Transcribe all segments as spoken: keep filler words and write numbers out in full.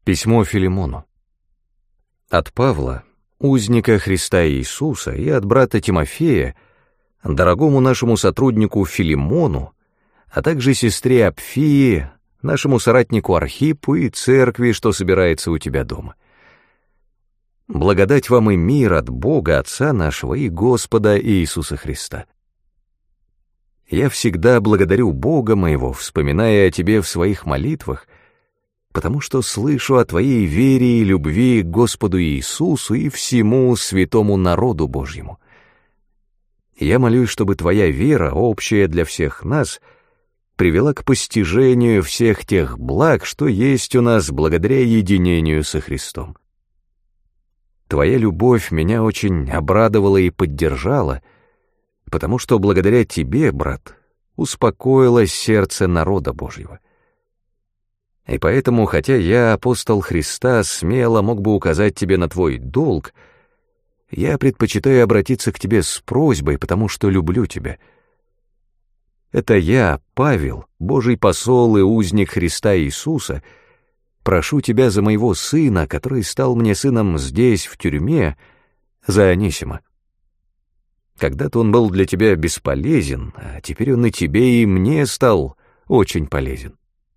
Письмо Филимону. От Павла, узника Христа Иисуса, и от брата Тимофея, дорогому нашему сотруднику Филимону, а также сестре Апфии, нашему соратнику Архиппу и церкви, что собирается у тебя дома. Благодать вам и мир от Бога, Отца нашего и Господа Иисуса Христа. Я всегда благодарю Бога моего, вспоминая о тебе в своих молитвах, потому что слышу о твоей вере и любви к Господу Иисусу и всему святому народу Божьему. Я молюсь, чтобы твоя вера, общая для всех нас, привела к постижению всех тех благ, что есть у нас благодаря единению со Христом. Твоя любовь меня очень обрадовала и поддержала, потому что благодаря тебе, брат, успокоилось сердце народа Божьего. И поэтому, хотя я, апостол Христа, смело мог бы указать тебе на твой долг, я предпочитаю обратиться к тебе с просьбой, потому что люблю тебя. Это я, Павел, Божий посол и узник Христа Иисуса, прошу тебя за моего сына, который стал мне сыном здесь, в тюрьме, за Онисима. Когда-то он был для тебя бесполезен, а теперь он и тебе, и мне стал очень полезен.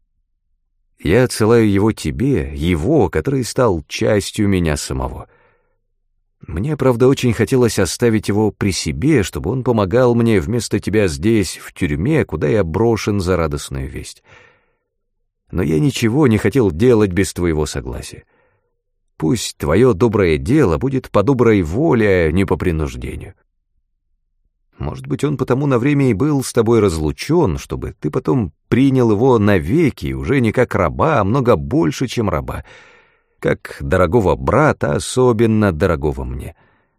Я отсылаю его тебе, его, который стал частью меня самого. Мне, правда, очень хотелось оставить его при себе, чтобы он помогал мне вместо тебя здесь, в тюрьме, куда я брошен за радостную весть. Но я ничего не хотел делать без твоего согласия. Пусть твое доброе дело будет по доброй воле, а не по принуждению. Может быть, он потому на время и был с тобой разлучен, чтобы ты потом принял его навеки, уже не как раба, а много больше, чем раба, как дорогого брата, особенно дорогого мне.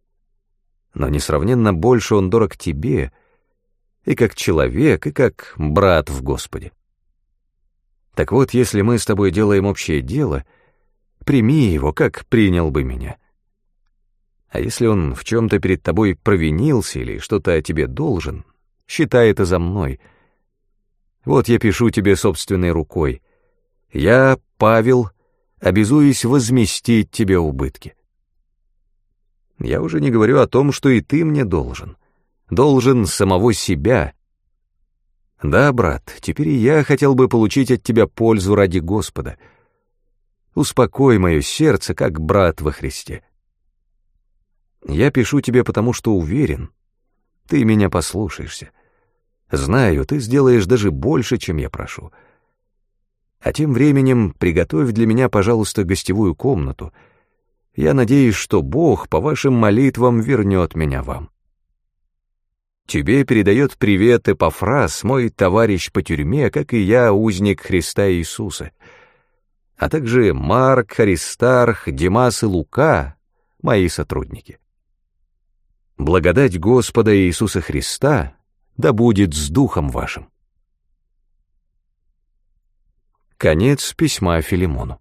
Но несравненно больше он дорог тебе, и как человек, и как брат в Господе. Так вот, если мы с тобой делаем общее дело, прими его, как принял бы меня. А если он в чем-то перед тобой провинился или что-то о тебе должен, считай это за мной. Вот я пишу тебе собственной рукой. Я, Павел, обязуюсь возместить тебе убытки. Я уже не говорю о том, что и ты мне должен. Должен самого себя. Да, брат, теперь и я хотел бы получить от тебя пользу ради Господа. Успокой мое сердце, как брат во Христе. Я пишу тебе, потому что уверен, ты меня послушаешься. Знаю, ты сделаешь даже больше, чем я прошу. А тем временем приготовь для меня, пожалуйста, гостевую комнату. Я надеюсь, что Бог по вашим молитвам вернет меня вам. Тебе передает привет Эпафрас, мой товарищ по тюрьме, как и я, узник Христа Иисуса, а также Марк, Аристарх, Демас и Лука, мои сотрудники. Благодать Господа Иисуса Христа да будет с духом вашим. Конец письма Филимону.